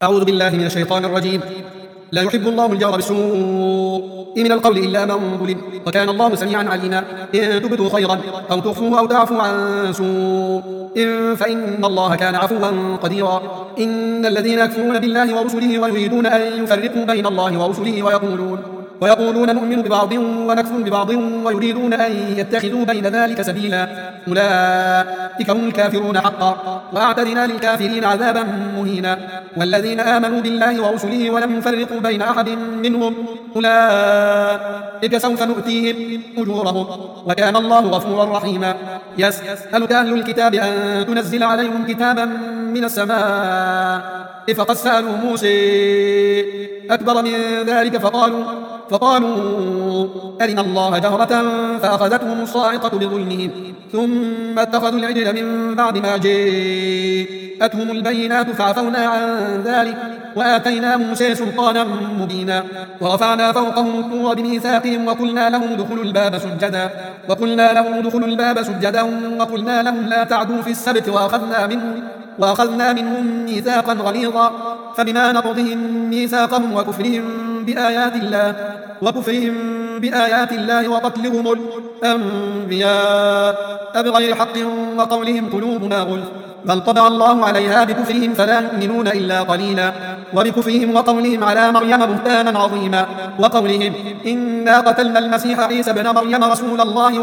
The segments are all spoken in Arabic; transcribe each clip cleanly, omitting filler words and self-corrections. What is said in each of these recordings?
أعوذ بالله من الشيطان الرجيم. لا يحب الله الجهر بالسوء من القول إلا من ظلم، وكان الله سميعا عليما. إن تبدوا خيرا أو تخفوه أو تعفوا عن سوء فإن الله كان عفوا قديرا. إن الذين يكفرون بالله ورسله ويريدون أن يفرقوا بين الله ورسله ويقولون نؤمن ببعض ونكفر ببعض ويريدون أن يتخذوا بين ذلك سبيلا، أولئك هم الكافرون حقا، وأعتدنا للكافرين عذابا مهينا. والذين آمنوا بالله ورسله ولم يفرقوا بين أحد منهم أولئك سوف نؤتيهم أجورهم، وكان الله غفورا رحيما. يسألك أهل الكتاب أن تنزل عليهم كتابا من السماء، فقد سألوا موسى أكبر من ذلك فقالوا أرنا الله جهرة فأخذتهم الصاعقة بظلمهم ثم اتخذوا العجل من بعد ما جاءتهم البينات فعفونا عن ذلك وآتينا موسى سلطانا مبينا. ورفعنا فوقهم الطور بميثاقهم وقلنا لهم ادخلوا الباب سجدا وقلنا لهم لا تعدوا في السبت وأخذنا منهم ميثاقا غليظا. فبما نقضهم ميثاقهم وكفرهم بآيات الله وقتلهم الأنبياء بغير حق وقولهم قلوبنا غلف، بل طبع الله عليها بكفرهم فلا يؤمنون إلا قليلا. وبكفرهم وقولهم على مريم بهتانا عظيما، وقولهم إنا قتلنا المسيح عيسى ابن مريم رسول الله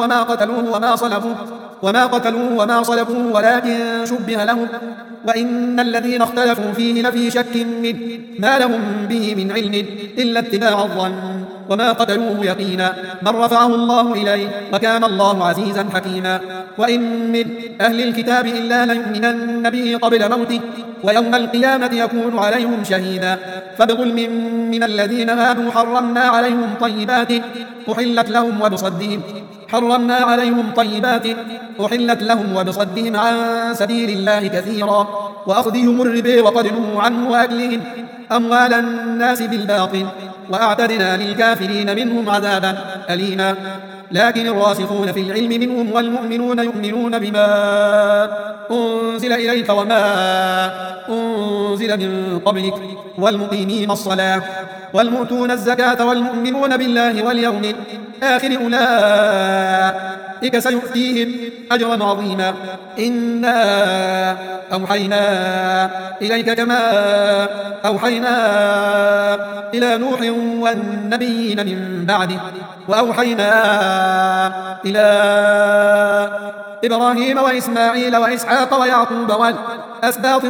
وما قتلوه وما صلبوه ولكن شبه لهم، وإن الذين اختلفوا فيه لفي شك منه ما لهم به من علم إلا اتباع الظن وما قتلوه يقينا، بل رفعه الله إليه وكان الله عزيزا حكيما. وإن من أهل الكتاب إلا ليؤمنن به قبل موته ويوم القيامة يكون عليهم شهيدا. فبظلم من الذين هادوا حرمنا عليهم طيبات أحلت لهم وبصدهم عن سبيل الله كثيرا، وأخذهم الربا وقد نهوا عنه وأكلهم أموال الناس بالباطل، وأعتدنا للكافرين منهم عذابا أليما. لكن الراسخون في العلم منهم والمؤمنون يؤمنون بما أنزل إليك وما أنزل من قبلك والمقيمين الصلاة والمؤتون الزكاة والمؤمنون بالله واليوم الآخر أولئك سيؤتيهم أجرا عظيما. إنا أوحينا إليك كما أوحينا إلى نوح والنبيين من بعده، وأوحينا إلى إبراهيم وإسماعيل وإسحاق ويعقوب والأسباط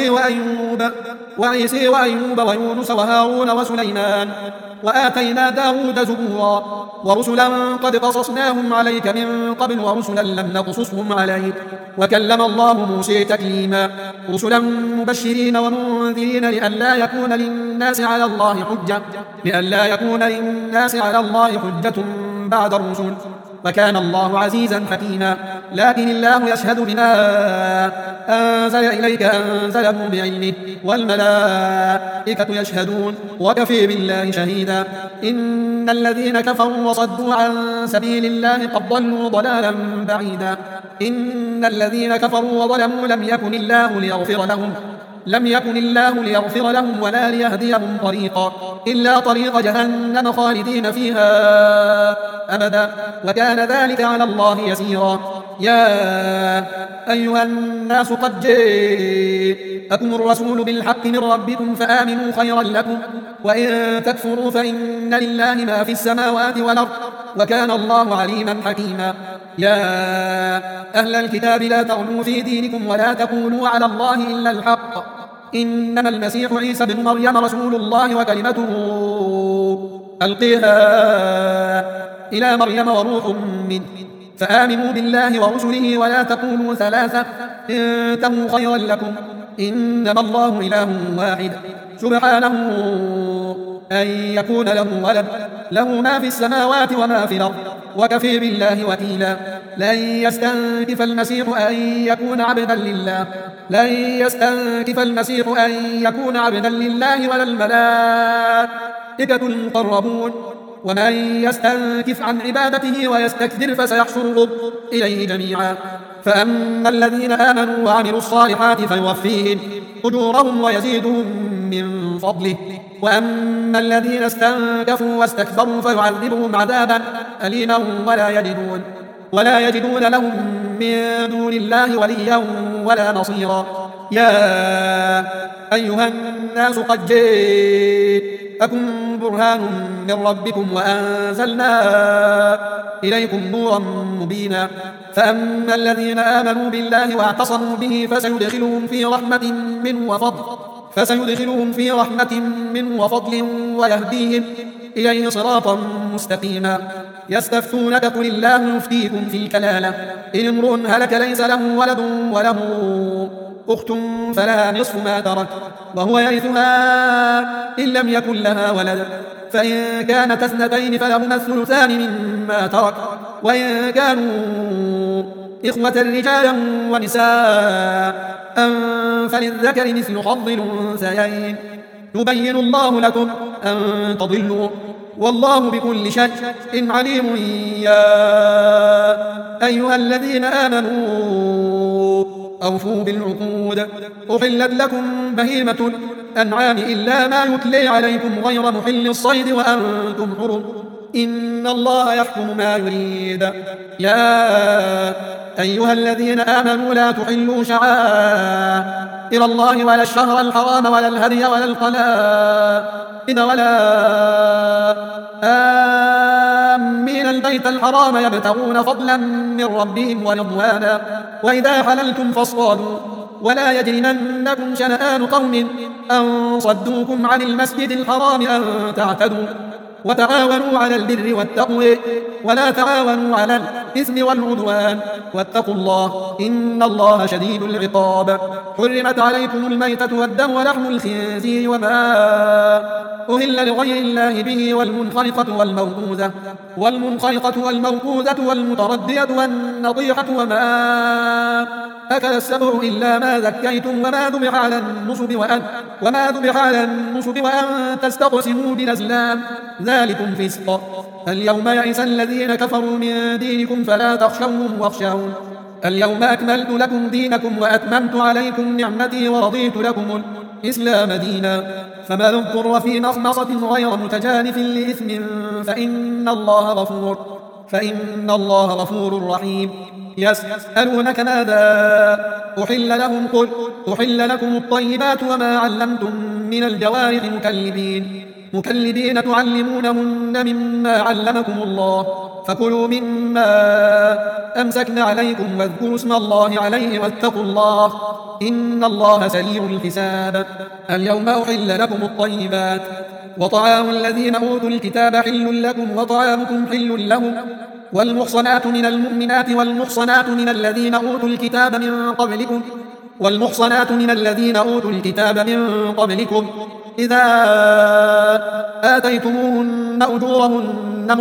وعيسى وأيوب ويونس وهارون وسليمان، وآتينا داود زبورا، ورسلا قد قصصناهم عليك من قبل ورسلا لم نقصصهم عليك، وكلم الله موسى تكليما. رسلا مبشرين ومنذرين لئلا يكون للناس على الله حجة بعد الرسل، وكان الله عزيزا حكيما. لكن الله يشهد بما أنزل إليك أنزله بعلمه والملائكة يشهدون وكفى بالله شهيدا. إن الذين كفروا وصدوا عن سبيل الله قد ضلوا ضلالا بعيدا. إن الذين كفروا وظلموا لم يكن الله ليغفر لهم ولا ليهديهم طريقا إلا طريق جهنم خالدين فيها أبدا، وكان ذلك على الله يسيرا. يا أيها الناس قد جاءكم الرسول بالحق من ربكم فآمنوا خيرا لكم، وإن تكفروا فإن لله ما في السماوات والأرض وكان الله عليما حكيما. يا أهل الكتاب لا تغلوا في دينكم ولا تقولوا على الله إلا الحق، إنما المسيح عيسى بن مريم رسول الله وكلمته ألقيها إلى مريم وروح منه، فآمنوا بالله ورسله ولا تقولوا ثلاثة انتهوا خيرا لكم، إنما الله إله واحد سبحانه أن يكون له ولد، له ما في السماوات وما في الأرض وكفى بالله وكيلا. لن يستنكف المسيح أن يكون عبدا لله ولا الملائكة المقربون، ومن يستنكف عن عبادته ويستكبر فسيحشرهم إليه جميعا. فأما الذين آمنوا وعملوا الصالحات أجورهم ويزيدهم من فضله. وأما الذين استنكفوا واستكبروا فيعذبهم عذابا أليما ولا يجدون لهم من دون الله وليا ولا نصيرا. يا أيها الناس قد جاءكم برهان من ربكم وأنزلنا إليكم نورا مبينا. فأما الذين آمنوا بالله واعتصموا به فسيدخلهم في رحمة منه وفضل ويهديهم إليه صراطا مستقيما. يستفتونك قل الله يفتيكم في الكلالة إن امرؤ هلك ليس له ولد وله أخت فلها نصف ما ترك وهو يرثها إن لم يكن لها ولد فإن كانت اثنتين فلهما الثلثان مما ترك وإن كانوا إخوة رجالا ونساء فللذكر مثل حظ الأنثيين يبين الله لكم أن تضلوا والله بكل شيء عليم. يا أيها الذين آمنوا أوفوا بالعقود أحلت لكم بهيمة الأنعام إلا ما يتلي عليكم غير محل الصيد وأنتم حرم إن الله يحكم ما يريد. يا أيها الذين آمنوا لا تحلوا شعائر الله ولا الشهر الحرام ولا الهدي ولا القلائد ولا آمين البيت الحرام يبتغون فضلا من ربهم ورضوانا وإذا حللتم فاصطادوا ولا يجرمنكم شنآن قوم أن صدوكم عن المسجد الحرام أن تعتدوا وتعاونوا على البر والتقوى ولا تعاونوا على الإثم والعدوان واتقوا الله إن الله شديد العقاب. حرمت عليكم الميتة والدم ولحم الخنزير وما أهل لغير الله به والمنخنقة والموقوذة والمتردية والنطيحة وما أكل السبع إلا ما ذكيتم وما ذبح على النصب وأن تستقسموا بالأزلام ذلكم فسق. اليوم يئس الذين كفروا من دينكم فلا تخشوهم واخشون اليوم أكملت لكم دينكم وأتممت عليكم نعمتي ورضيت لكم الإسلام دينا. فمن اضطر في مخمصة غير متجانف لإثم فإن الله غفور رحيم. يسألونك ماذا أحل لهم قل أحل لكم الطيبات وما علمتم من الجوارح مكلبين تعلمونهن مما علمكم الله فكلوا مما أمسكن عليكم واذكروا اسم الله عليه واتقوا الله إن الله سريع الحساب. اليوم أحل لكم الطيبات وطعام الذين أوتوا الكتاب حل لكم وطعامكم حل لهم والمحصنات من المؤمنات والمحصنات من الذين أوتوا الكتاب من قبلكم إذا آتيتموهن أجورهن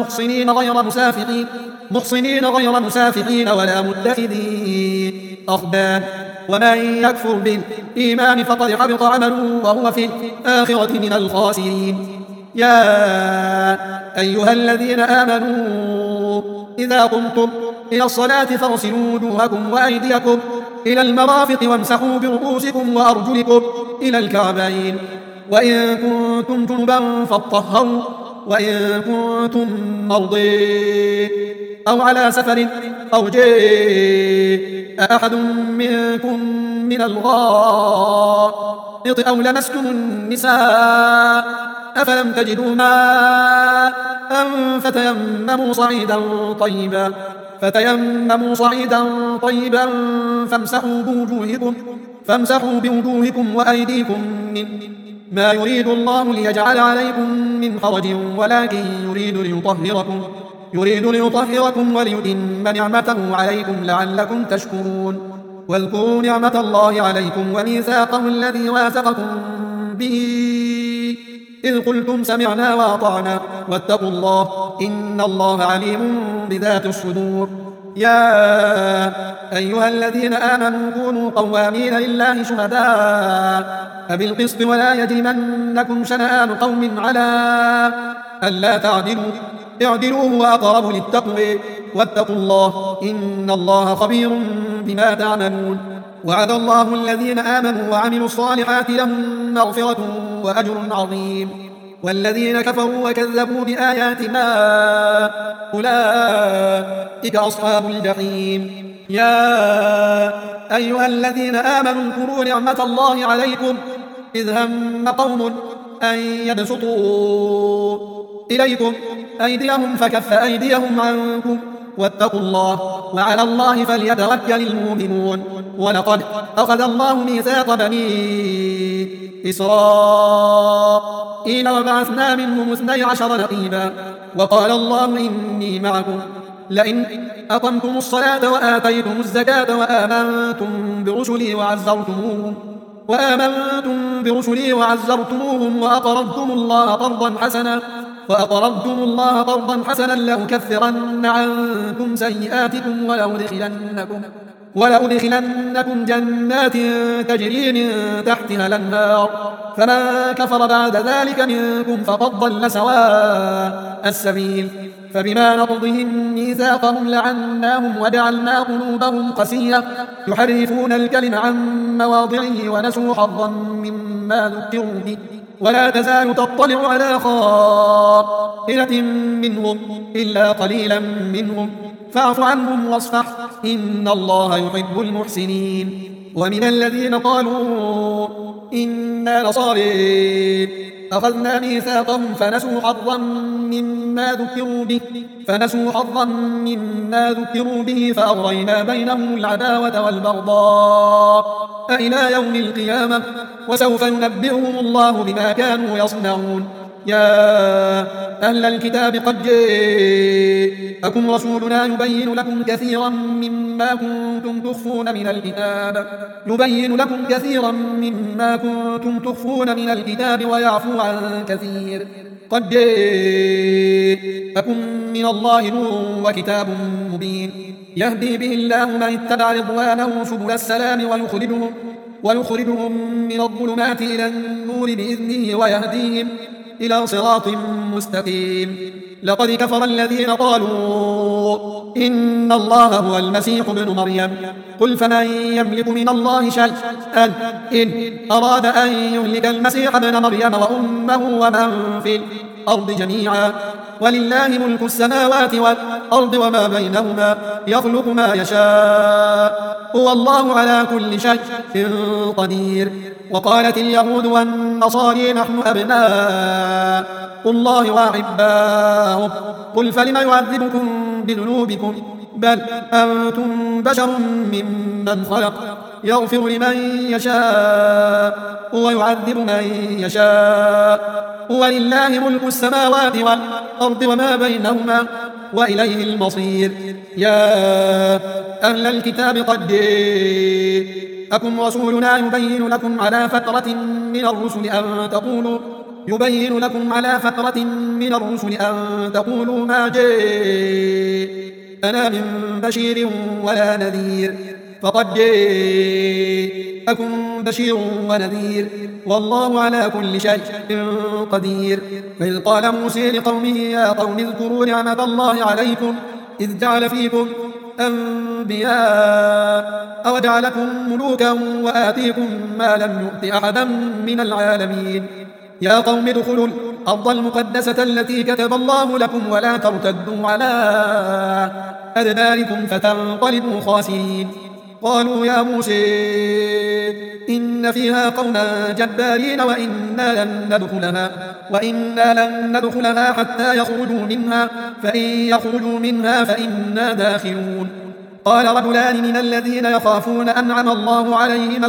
محصنين غير مسافحين ولا متخذي أخدان ومن يكفر بالإيمان فقد حبط عمله وهو في الآخرة من الخاسرين. يا أيها الذين آمنوا إذا قمتم إلى الصلاة فاغسلوا وجوهكم وأيديكم إلى المرافق وامسحوا برؤوسكم وأرجلكم إلى الكعبين وإن كنتم جنبا فاطهروا وإن كنتم مرضى أو على سفر أو جاء أحد منكم من الغائط أو لمستم النساء أفلم تجدوا ماء فتيمموا صعيدا طيبا فامسحوا بوجوهكم وأيديكم منه ما يريد الله ليجعل عليكم من حرج ولكن يريد ليطهركم وليتم نعمته عليكم لعلكم تشكرون. واذكروا نعمة الله عليكم وميثاقه الذي واثقكم به إذ قلتم سمعنا وأطعنا واتقوا الله إن الله عليم بذات الصدور. يا أيها الذين آمنوا كونوا قوامين لله شهداء بالقسط ولا يجرمنكم شنآن قوم على ألا تعدلوا اعدلوا هو أقرب للتقوى واتقوا الله إن الله خبير بما تعملون. وعد الله الذين آمنوا وعملوا الصالحات لهم مغفرة وأجر عظيم، والذين كفروا وكذبوا بآياتنا أولئك أصحاب الجحيم. يا أيها الذين آمنوا اذكروا نعمة الله عليكم إذ هم قوم أن يبسطوا إليكم أيديهم فكف أيديهم عنكم واتقوا الله وعلى الله فليتوكل المؤمنون. ولقد أخذ الله ميثاق بني إسرائيل وبعثنا منهم 12 نقيبا وقال الله إني معكم لئن أقمتم الصلاة وآتيتم الزكاة وآمنتم برسلي وعزرتموهم وأقرضتم الله قرضا حسنا لأكفرن عنكم سيئاتكم ولأدخلنكم جنات تجري من تحتها الأنهار، فمن كفر بعد ذلك منكم فقد ضل سواء السبيل. فبما نقضهم ميثاقهم لعناهم وجعلنا قلوبهم قسية يحرفون الكلم عن مواضعه ونسوا حظا مما ذكروا به، ولا تزال تطلع على خائنة منهم إلا قليلا منهم فاعف عنهم واصفح إن الله يحب المحسنين. ومن الذين قالوا إنا نصارى أخذنا ميثاقهم فنسوا حظا مما ذكروا به فأغرينا بينهم العداوة والبغضاء إلى يوم القيامة وسوف ينبئهم الله بما كانوا يصنعون. يا أهل الكتاب قد جاءكم رسولنا يبين لكم كثيرا مما كنتم تخفون من الكتاب ويعفو عن كثير. قد جاءكم من الله نور وكتاب مبين يهدي به الله من اتبع رضوانه سبل السلام ويخرجهم من الظلمات إلى النور بإذنه ويهديهم إلى صراط مستقيم. لقد كفر الذين قالوا إن الله هو المسيح ابن مريم قل فمن يملك من الله شيئا إن أراد أن يهلك المسيح ابن مريم وأمه ومن في الأرض جميعا ولله ملك السماوات والأرض وما بينهما يخلق ما يشاء هو الله على كل شيء قدير. وقالت اليهود والنصارى نحن أبناء الله وأحباؤه قل فلم يعذبكم بذنوبكم بل أنتم بشر ممن خلق يغفر لمن يشاء ويعذب من يشاء ولله ملك السماوات والأرض وما بينهما وإليه المصير. يا أهل الكتاب قد جاءكم رسولنا يبين لكم على فترة من الرسل أن تقولوا ما جاءنا من بشير ولا نذير فقد جاءكم بشير ونذير والله على كل شيء قدير. فإذ قال موسى لقومه يا قوم اذكروا نعمة الله عليكم إذ جعل فيكم أنبياء وجعلكم ملوكا وآتيكم ما لم يؤت أحدا من العالمين. يا قوم ادخلوا الأرض المقدسة التي كتب الله لكم ولا ترتدوا على أدباركم فتنقلبوا خاسرين. قالوا يا موسى إن فيها قوما جبارين وإنا لن ندخلها حتى يخرجوا منها فإن يخرجوا منها فإنا داخلون. قال رجلان من الذين يخافون أنعم الله عليهم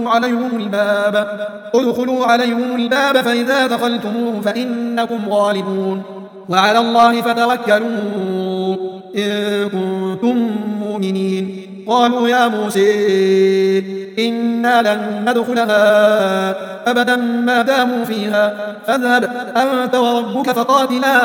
ادخلوا عليهم الباب فإذا دخلتموه فإنكم غالبون وعلى الله فتوكلوا إن كنتم مؤمنين. قالوا يا موسى إنا لن ندخلها أبدا ما داموا فيها فاذهب أنت وربك فقاتلا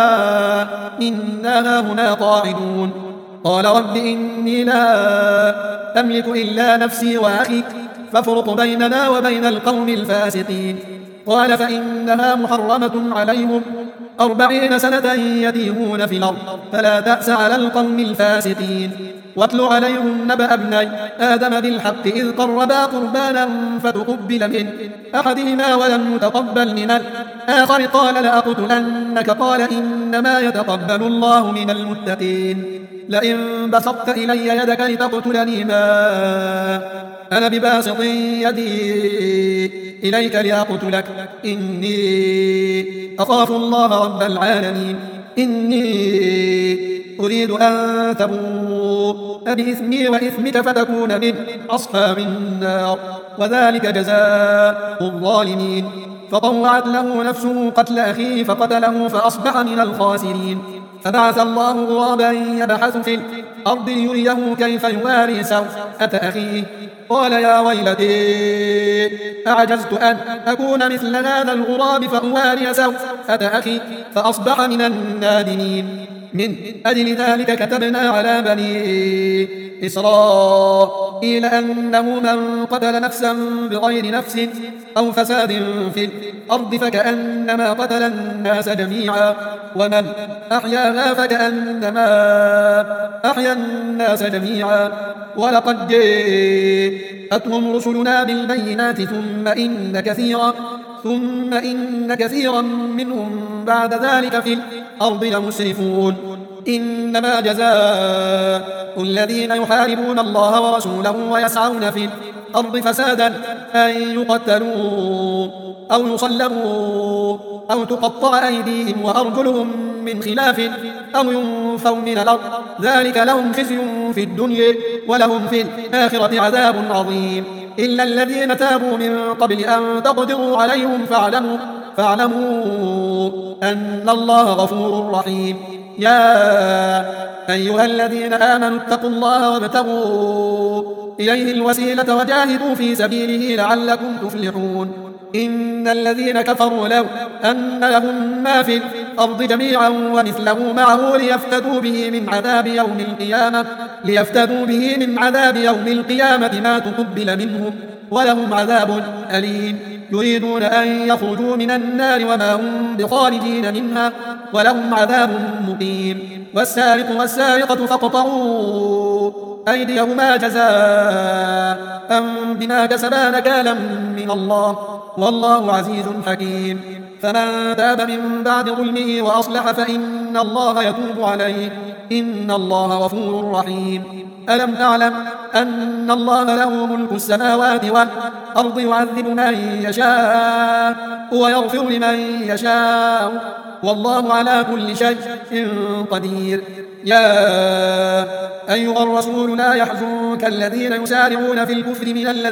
إنا هنا قاعدون. قال رب إني لا أملك إلا نفسي وأخي فافرق بيننا وبين القوم الفاسقين. قال فإنها محرمة عليهم 40 سنة يتيهون في الأرض فلا تأس على القوم الفاسقين. واتل عليهم نبأ ابني آدم بالحق إذ قربا قربانا فتقبل من أحدهما ولم يتقبل من الآخر قال لأقتلنك قال إنما يتقبل الله من المتقين لئن بسطت إلي يدك لتقتلني ما أنا بباسط يدي إليك لأقتلك إني أخاف الله رب العالمين إني أريد أن تبوء بإثمي وإثمك فتكون من أصحاب النار وذلك جزاء الظالمين فطوعت له نفسه قتل أخيه فقتله فأصبح من الخاسرين فبعث الله غرابا يبحث في الأرض ليريه كيف يواري سوءة أخيه قال يا ويلتي أعجزت أن أكون مثل هذا الغراب فأواري سوءة أخي فأصبح من النادمين من أجل ذلك كتبنا على بني إسرائيل أنه من قتل نفسا بغير نفس أو فساد في الأرض فكأنما قتل الناس جميعا ومن أحياها فكأنما أحيا الناس جميعا ولقد جاءتهم رسلنا بالبينات ثم إن كثيرا منهم بعد ذلك في الأرض لمسرفون إنما جزاء الذين يحاربون الله ورسوله ويسعون في الأرض فسادا أن يقتلوا أو يصلبوا أو تقطع أيديهم وأرجلهم من خلاف أو ينفوا من الأرض ذلك لهم خزي في الدنيا ولهم في الآخرة عذاب عظيم إلا الذين تابوا من قبل أن تقدروا عليهم فاعلموا أن الله غفور رحيم يا أيها الذين آمنوا اتقوا الله وابتغوا إليه الوسيلة وجاهدوا في سبيله لعلكم تفلحون إن الذين كفروا لو أن لهم ما في الأرض جميعا ومثله معه ليفتدوا به من عذاب يوم القيامة ما تقبل منهم ولهم عذاب أليم يريدون أن يخرجوا من النار وما هم بخارجين منها ولهم عذاب مقيم والسارق والسارقة فاقطعوا أيديهما جزاء بما كسبا نكالا من الله والله عزيز حكيم فمن تاب من بعد ظلمه وأصلح فإن الله يتوب عليه إن الله غفور رحيم ألم تعلم أن الله له ملك السماوات والأرض يعذب من يشاء ويغفر لمن يشاء والله على كل شيء قدير يا أيها الرسول لا يحزنك الذين يسارعون في الكفر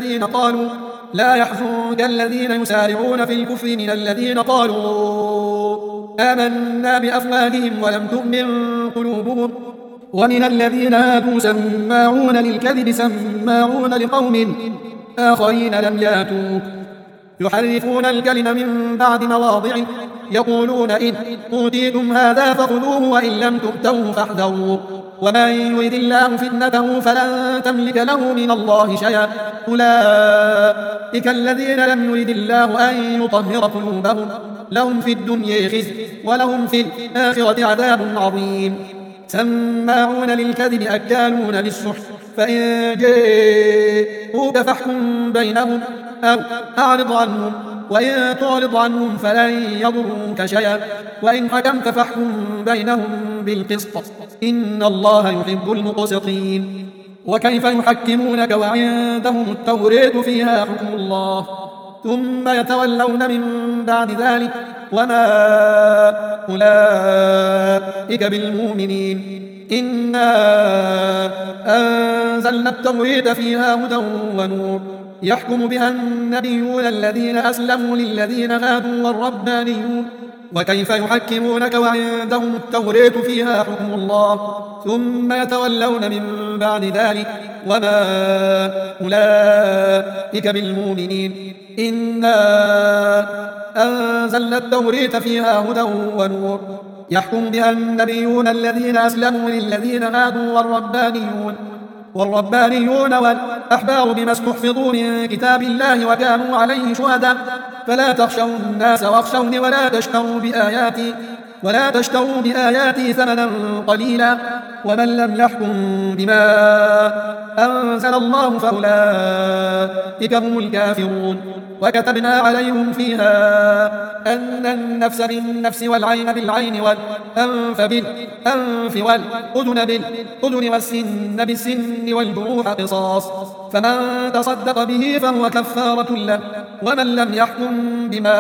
من الذين قالوا آمنا بأفواههم ولم تؤمن قلوبهم ومن الذين هادوا سماعون للكذب سماعون لقوم آخرين لم يأتوك يحرفون الكلم من بعد مواضعه يقولون إن أوتيتم هذا فخذوه وإن لم تؤتوه فاحذروا ومن يرد الله فتنته فلن تملك له من الله شيئا أولئك الذين لم يرد الله أن يطهر قلوبهم لهم في الدنيا خزي ولهم في الآخرة عذاب عظيم سماعون للكذب أكالون للسحت فإن جاءوك فاحكم بينهم أو أعرض عنهم وإن تعرض عنهم فلن يضروك شيئا وإن حكمت فاحكم بينهم بالقسط إن الله يحب المقسطين وكيف يحكمونك وعندهم التوراة فيها حكم الله ثم يتولون من بعد ذلك وما أولئك بالمؤمنين إنا أنزلنا التوراة فيها هدى ونور يحكم بها النبيون الذين أسلموا للذين هادوا والربانيون وكيف يحكمونك وعندهم التوراة فيها حكم الله ثم يتولون من بعد ذلك وما أولئك بالمؤمنين إنا أنزلنا التوراة فيها هدى ونور يحكم بها النبيون الذين أسلموا للذين هادوا والربانيون والأحبار بما استحفظوا من كتاب الله وكانوا عليه شهداء فلا تخشوا الناس واخشوني ولا تشتروا بآياتي ولا تشتروا بآياتي ثمنا قليلا ومن لم يحكم بما أنزل الله فأولئك هم الكافرون. وكتبنا عليهم فيها أن النفس بالنفس والعين بالعين والأنف بالأنف والأذن بالأذن والسن بالسن والجروح قصاص، فمن تصدق به فهو كفارة له، ومن لم يحكم بما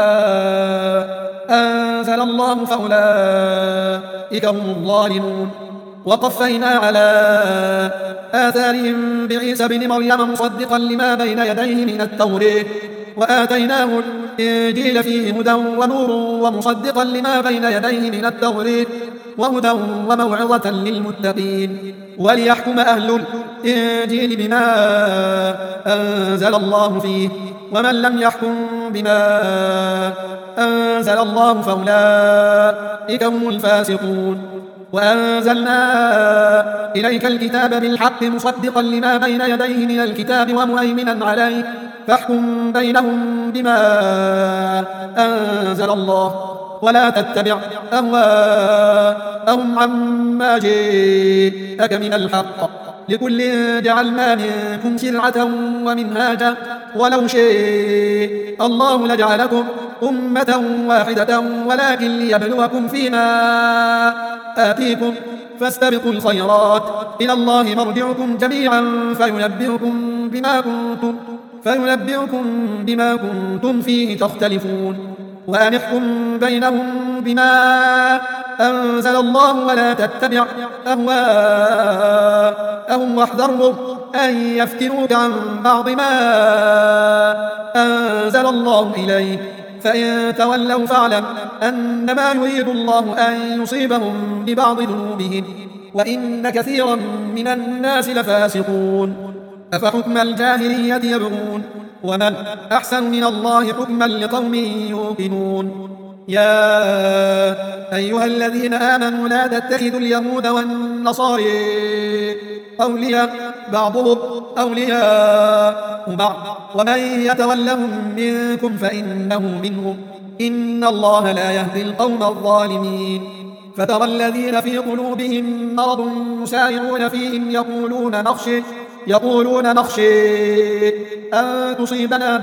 أنزل الله فأولئك هم الظالمون. وقفينا على آثارهم بعيسى بن مريم مصدقا لما بين يديه من التوراة وآتيناه الإنجيل فيه هدى ونور ومصدقا لما بين يديه من التوراة وهدى وموعظة للمتقين، وليحكم أهل الإنجيل بما أنزل الله فيه، ومن لم يحكم بما أنزل الله فأولئك هم الفاسقون. وأنزلنا إليك الكتاب بالحق مصدقا لما بين يديه من الكتاب ومهيمنا عليه، فاحكم بينهم بما أنزل الله، ولا تتبع أهواءهم عما جاءك من الحق، لكل جعلنا منكم شرعة ومنهاجا ولو شاء الله لجعلكم أمة واحدة ولكن ليبلوكم فيما آتيكم، فاستبقوا الخيرات إلى الله مرجعكم جميعا فينبئكم بما كنتم فيه تختلفون. وأن احكم بينهم بما أنزل الله ولا تتبع أهواءهم واحذرهم أن يفتنوك عن بعض ما أنزل الله إليك، فإن تولوا فاعلم أنما يريد الله أن يصيبهم ببعض ذنوبهم وإن كثيرا من الناس لفاسقون. أفحكم الجاهلية يبغون ومن أحسن من الله حكما لقوم يوقنون. يا أيها الذين آمنوا لا تتخذوا اليهود والنصارى أولياء بعضهم أولياء بعض ومن يتولهم منكم فإنه منهم، إن الله لا يهدي القوم الظالمين. فترى الذين في قلوبهم مرض يسارعون فيهم يقولون نخشى أن تصيبنا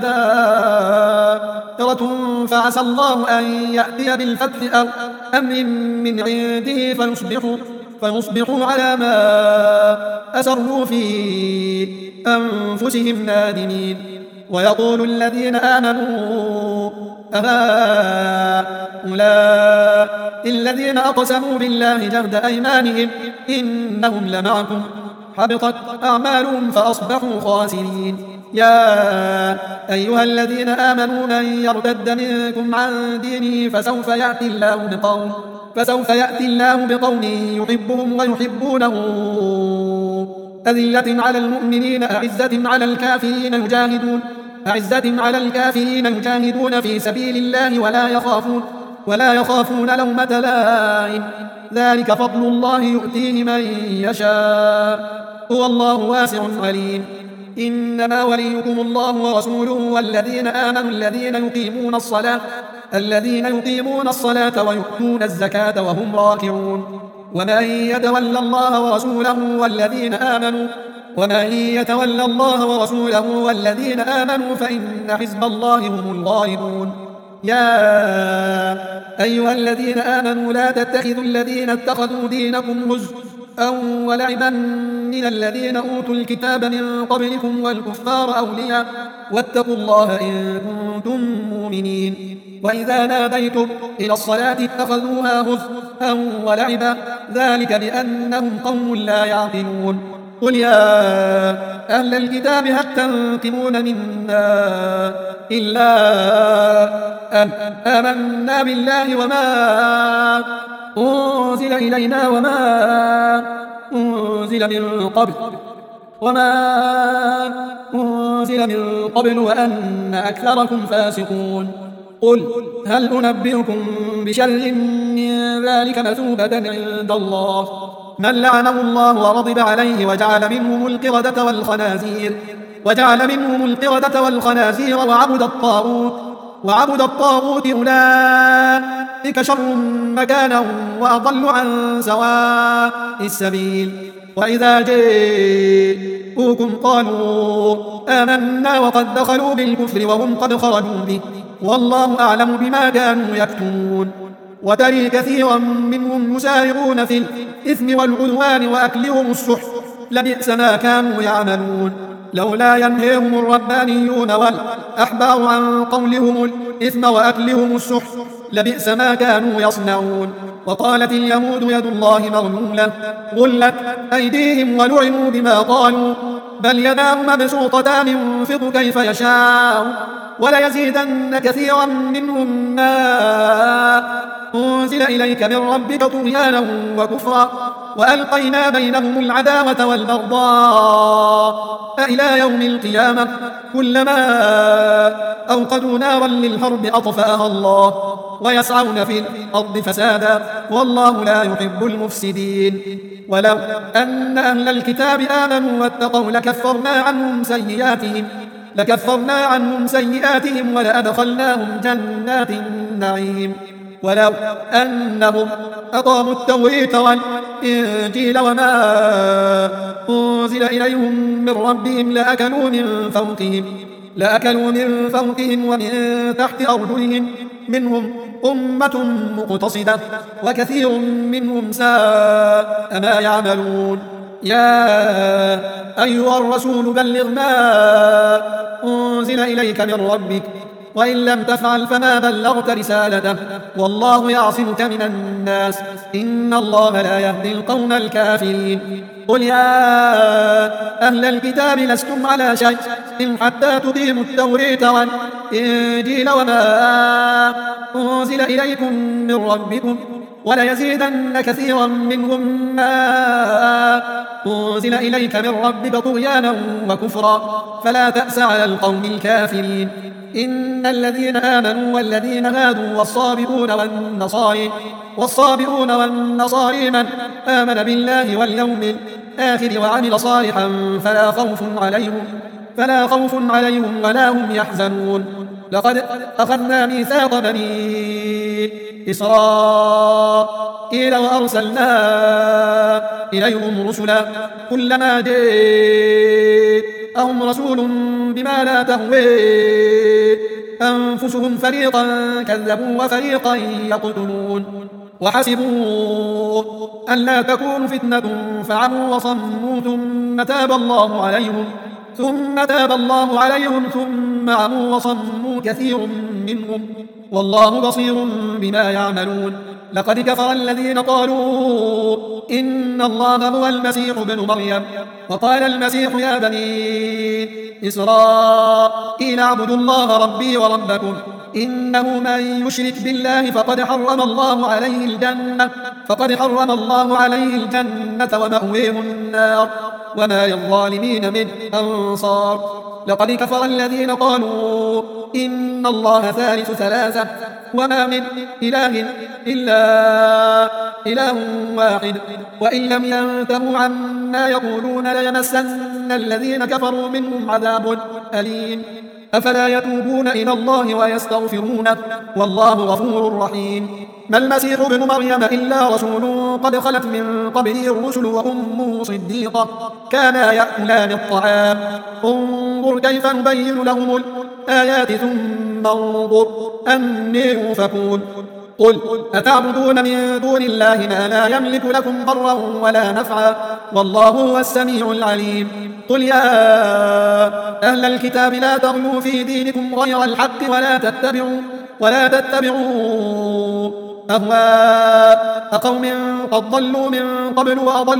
دائرة فعسى الله أن يأتي بالفتح أو أمر من عنده فيصبحوا على ما أسروا في أنفسهم نادمين. ويقول الذين آمنوا أهؤلاء الذين أقسموا بالله جهد أيمانهم إنهم لمعكم حبطت أعمالهم فأصبحوا خاسرين. يا أيها الذين آمنوا من يرتد منكم عن دينه فسوف يأتي الله بقوم يحبهم ويحبونه أذلة على المؤمنين أعزة على الكافرين يجاهدون في سبيل الله ولا يخافون لومة لائم، ذلك فضل الله يؤتيه من يشاء هو الله واسع عليم. إنما وليكم الله ورسوله والذين آمنوا الذين يقيمون الصلاة ويؤتون الزكاة وهم راكعون. ومن يتولى الله والذين آمنوا فإن حزب الله هم الغالبون. يا أيها الذين آمنوا لا تتخذوا الذين اتخذوا دينكم هزءا ولعبا من الذين أوتوا الكتاب من قبلكم والكفار أولياء واتقوا الله إن كنتم مؤمنين. وإذا ناديتم إلى الصلاة اتخذوها هزءا ولعبا ذلك بأنهم قوم لا يعقلون. قل يا أهل الكتاب هل تنقمون منا إلا أن آمنا بالله وما أنزل إلينا وما أنزل من قبل وأن أكثركم فاسقون. قل هل أنبئكم بشر من ذلك مثوبة عند الله من لعنه الله وغضب عليه وجعل منهم القردة والخنازير وعبد الطاغوت وعبد الطاغوت أولئك شر مكانا وأضل عن سواء السبيل. وإذا جاءوكم قالوا آمنا وقد دخلوا بالكفر وهم قد خرجوا به والله أعلم بما كانوا يكتمون. وترى كثيرا منهم يسارعون في الإثم والعدوان وأكلهم السحت لبئس ما كانوا يعملون. لولا ينهيهم الربانيون والأحبار عن قولهم الإثم وأكلهم السحت لبئس ما كانوا يصنعون. وقالت اليهود يد الله مغلولة غلت أيديهم ولعنوا بما قالوا بل يداه مبسوطتان ينفق كيف يشاء وليزيدن كثيرا منهم ما أنزل إليك من ربك طغيانا وكفرا وألقينا بينهم العداوة والبغضاء إلى يوم القيامة كلما أوقدوا نارا للحرب أطفأها الله ويسعون في الأرض فسادا والله لا يحب المفسدين. ولو أن أهل الكتاب آمنوا واتقوا لكفرنا عنهم سيئاتهم ولأدخلناهم جنات النعيم. ولو أنهم أقاموا التوراة والإنجيل وما أنزل إليهم من ربهم لأكلوا من فوقهم ومن تحت أرجلهم منهم أمة مقتصدة وكثير منهم ساء ما يعملون. يا أيها الرسول بلغ ما أنزل إليك من ربك وإن لم تفعل فما بلغت رسالته والله يعصمك من الناس إن الله لا يهدي القوم الكافرين. قل يا أهل الكتاب لستم على شيء حتى تقيموا التوراة والإنجيل وما أنزل إليكم من ربكم وليزيدن كثيرا منهم ما أنزل إليك من ربك طغيانا وكفرا فلا تأس على القوم الكافرين. إن الذين آمنوا والذين هادوا والصابئون والنصاري من آمن بالله واليوم الآخر وعمل صالحا فلا خوف عليهم ولا هم يحزنون. لقد أخذنا ميثاق بني إسرائيل وأرسلنا إليهم رسلا كلما جاءهم رسول بما لا تهوي أنفسهم فريقا كذبوا وفريقا يقتلون. وحسبوا أن لا تكون فتنة فعموا وصموا ثم تاب الله عليهم ثم عموا وصموا كثير منهم والله بصير بما يعملون. لقد كفر الذين قالوا إن الله هو المسيح ابن مريم وقال المسيح يا بني إسرائيل اعبدوا الله ربي وربكم إنه من يشرك بالله فقد حرم الله عليه الجنة ومأويه النار وما للظالمين من أنصار. لقد كفر الذين قالوا إن الله ثالث ثلاثة وما من إله إلا إله واحد وإن لم ينتهوا عما يقولون ليمسن الذين كفروا منهم عذاب أليم. أفلا يتوبون إلى الله ويستغفرونه والله غفور رحيم. ما المسيح ابن مريم إلا رسول قد خلت من قبله الرسل وأمه صديقة كانا يأكلان الطعام انظر كيف نبين لهم الآيات ثم انظر أني يؤفكون. قل أتعبدون من دون الله ما لا يملك لكم ضرا ولا نفعا والله هو السميع العليم. قل يا أهل الكتاب لا تغلوا في دينكم غير الحق ولا تتبعوا أهواء قوم قد ضلوا من قبل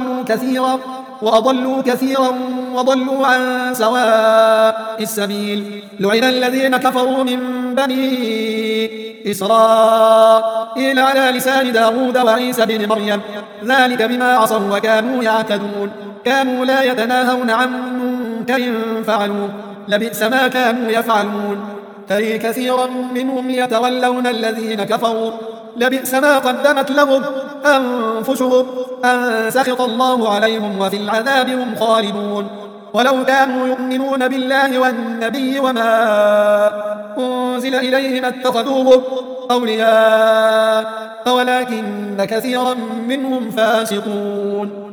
وأضلوا كثيرا وضلوا عن سواء السبيل. لعن الذين كفروا من بني إسرائيل على لسان داود وعيسى بن مريم ذلك بما عصوا وكانوا يعتدون كانوا لا يتناهون عن منكر فعلوه لبئس ما كانوا يفعلون. ترى كثيرا منهم يتولون الذين كفروا لبئس ما قدمت لهم أنفسهم أن سخط الله عليهم وفي العذاب هم خالدون. ولو كانوا يؤمنون بالله والنبي وما أنزل إليه ما اتخذوه أولياء ولكن كثيرا منهم فاسقون.